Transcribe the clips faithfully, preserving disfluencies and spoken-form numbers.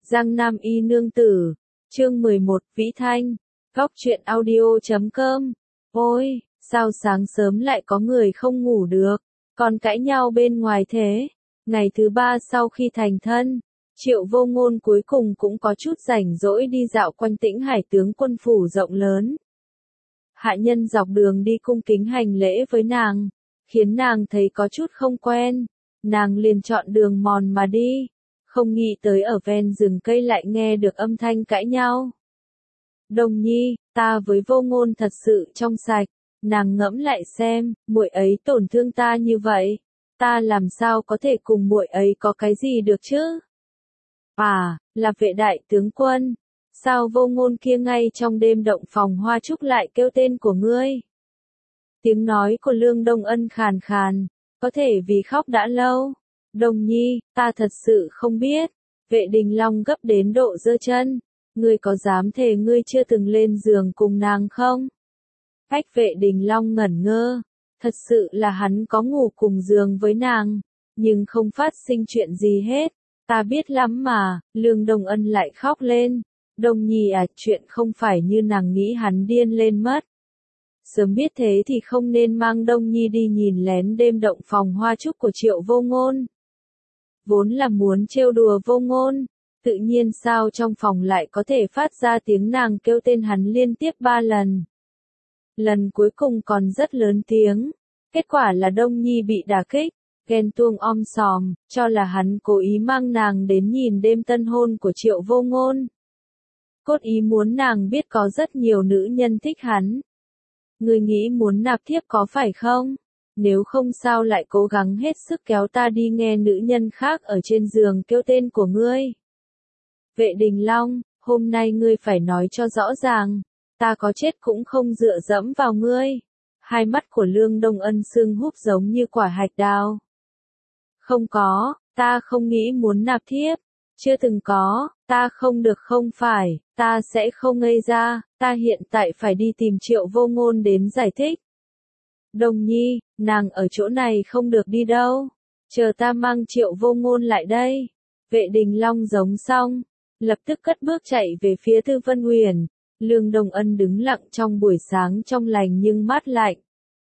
Giang Nam Y Nương Tử, chương mười một, Vĩ Thanh, góc truyện audio chấm com. Ôi, sao sáng sớm lại có người không ngủ được, còn cãi nhau bên ngoài thế? Ngày thứ ba sau khi thành thân, Triệu Vô Ngôn cuối cùng cũng có chút rảnh rỗi đi dạo quanh Tĩnh Hải tướng quân phủ rộng lớn. Hạ nhân dọc đường đi cung kính hành lễ với nàng, khiến nàng thấy có chút không quen, nàng liền chọn đường mòn mà đi, không nghĩ tới ở ven rừng cây lại nghe được âm thanh cãi nhau. Đồng Nhi, ta với Vô Ngôn thật sự trong sạch, nàng ngẫm lại xem, muội ấy tổn thương ta như vậy, ta làm sao có thể cùng muội ấy có cái gì được chứ? À, là vệ đại tướng quân, sao Vô Ngôn kia ngay trong đêm động phòng hoa trúc lại kêu tên của ngươi? Tiếng nói của Lương Đông Ân khàn khàn, có thể vì khóc đã lâu. Đồng Nhi, ta thật sự không biết. Vệ Đình Long gấp đến độ giơ chân, ngươi có dám thề ngươi chưa từng lên giường cùng nàng không? Ách Vệ Đình Long ngẩn ngơ, thật sự là hắn có ngủ cùng giường với nàng, nhưng không phát sinh chuyện gì hết. Ta biết lắm mà. Lương Đông Ân lại khóc lên. Đồng Nhi à, chuyện không phải như nàng nghĩ hắn điên lên mất. Sớm biết thế thì không nên mang Đông Nhi đi nhìn lén đêm động phòng hoa trúc của Triệu Vô Ngôn. Vốn là muốn trêu đùa Vô Ngôn, tự nhiên sao trong phòng lại có thể phát ra tiếng nàng kêu tên hắn liên tiếp ba lần. Lần cuối cùng còn rất lớn tiếng, kết quả là Đông Nhi bị đả kích, ghen tuông om sòm, cho là hắn cố ý mang nàng đến nhìn đêm tân hôn của Triệu Vô Ngôn. Cốt ý muốn nàng biết có rất nhiều nữ nhân thích hắn. Ngươi nghĩ muốn nạp thiếp có phải không? Nếu không sao lại cố gắng hết sức kéo ta đi nghe nữ nhân khác ở trên giường kêu tên của ngươi. Vệ Đình Long, hôm nay ngươi phải nói cho rõ ràng, ta có chết cũng không dựa dẫm vào ngươi. Hai mắt của Lương Đông Ân sưng húp giống như quả hạch đào. Không có, ta không nghĩ muốn nạp thiếp. Chưa từng có, ta không được không phải, ta sẽ không ngây ra, ta hiện tại phải đi tìm Triệu Vô Ngôn đến giải thích. Đồng Nhi, nàng ở chỗ này không được đi đâu, chờ ta mang Triệu Vô Ngôn lại đây. Vệ Đình Long giống xong, lập tức cất bước chạy về phía Tư Vân Huyền. Lương Đông Ân đứng lặng trong buổi sáng trong lành nhưng mát lạnh.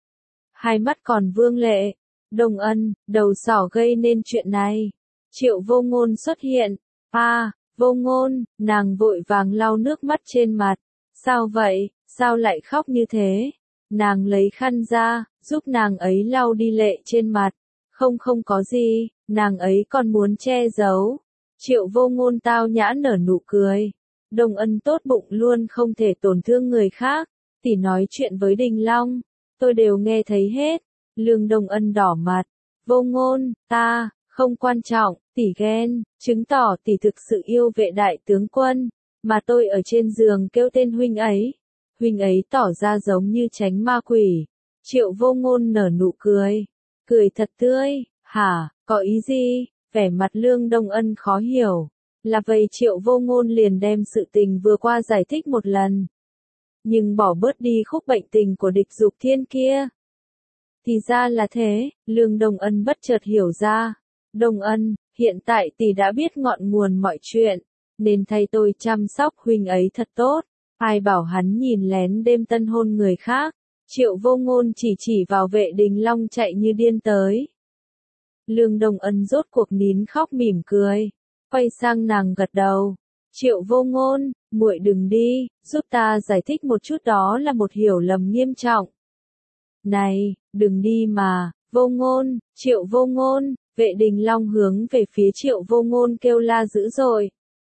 Hai mắt còn vương lệ. Đông Ân, đầu sỏ gây nên chuyện này. Triệu Vô Ngôn xuất hiện. À, Vô Ngôn, nàng vội vàng lau nước mắt trên mặt. Sao vậy, sao lại khóc như thế? Nàng lấy khăn ra, giúp nàng ấy lau đi lệ trên mặt. Không không có gì, nàng ấy còn muốn che giấu. Triệu Vô Ngôn tao nhã nở nụ cười. Đông Ân tốt bụng luôn không thể tổn thương người khác. Tỷ nói chuyện với Đình Long, tôi đều nghe thấy hết. Lương Đông Ân đỏ mặt. Vô Ngôn, ta, không quan trọng, tỷ ghen, chứng tỏ tỷ thực sự yêu vệ đại tướng quân, mà tôi ở trên giường kêu tên huynh ấy. Huynh ấy tỏ ra giống như tránh ma quỷ. Triệu Vô Ngôn nở nụ cười. Cười thật tươi. Hả, có ý gì? Vẻ mặt Lương Đông Ân khó hiểu. Là vậy Triệu Vô Ngôn liền đem sự tình vừa qua giải thích một lần. Nhưng bỏ bớt đi khúc bệnh tình của Địch Dục Thiên kia. Thì ra là thế, Lương Đông Ân bất chợt hiểu ra. Đông Ân, hiện tại tỷ đã biết ngọn nguồn mọi chuyện, nên thay tôi chăm sóc huynh ấy thật tốt. Ai bảo hắn nhìn lén đêm tân hôn người khác. Triệu Vô Ngôn chỉ chỉ vào Vệ Đình Long chạy như điên tới. Lương Đông Ân rốt cuộc nín khóc mỉm cười, quay sang nàng gật đầu. Triệu Vô Ngôn, muội đừng đi, giúp ta giải thích một chút, đó là một hiểu lầm nghiêm trọng. Này, đừng đi mà, Vô Ngôn, Triệu Vô Ngôn. Vệ Đình Long hướng về phía Triệu Vô Ngôn kêu la dữ dội.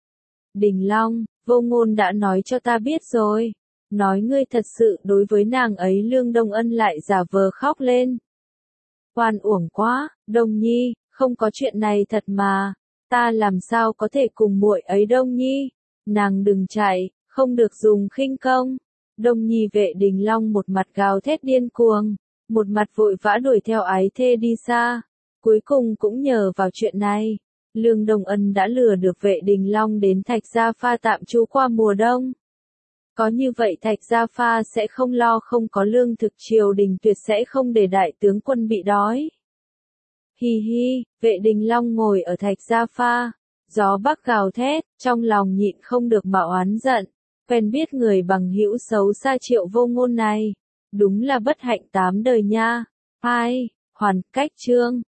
Đình Long, Vô Ngôn đã nói cho ta biết rồi. Nói ngươi thật sự đối với nàng ấy. Lương Đông Ân lại giả vờ khóc lên. Oan uổng quá, Đông Nhi, không có chuyện này thật mà. Ta làm sao có thể cùng muội ấy Đông Nhi. Nàng đừng chạy, không được dùng khinh công. Đông Nhi. Vệ Đình Long một mặt gào thét điên cuồng, một mặt vội vã đuổi theo ái thê đi xa. Cuối cùng cũng nhờ vào chuyện này, Lương Đông Ân đã lừa được Vệ Đình Long đến Thạch Gia Pha tạm trú qua mùa đông. Có như vậy Thạch Gia Pha sẽ không lo không có lương thực, triều đình tuyệt sẽ không để đại tướng quân bị đói. Hi hi, Vệ Đình Long ngồi ở Thạch Gia Pha, Gió bắc gào thét, trong lòng nhịn không được mà oán giận. Quen biết người bằng hữu xấu xa Triệu Vô Ngôn này. Đúng là bất hạnh tám đời nha. Hai, hoàn cách chương.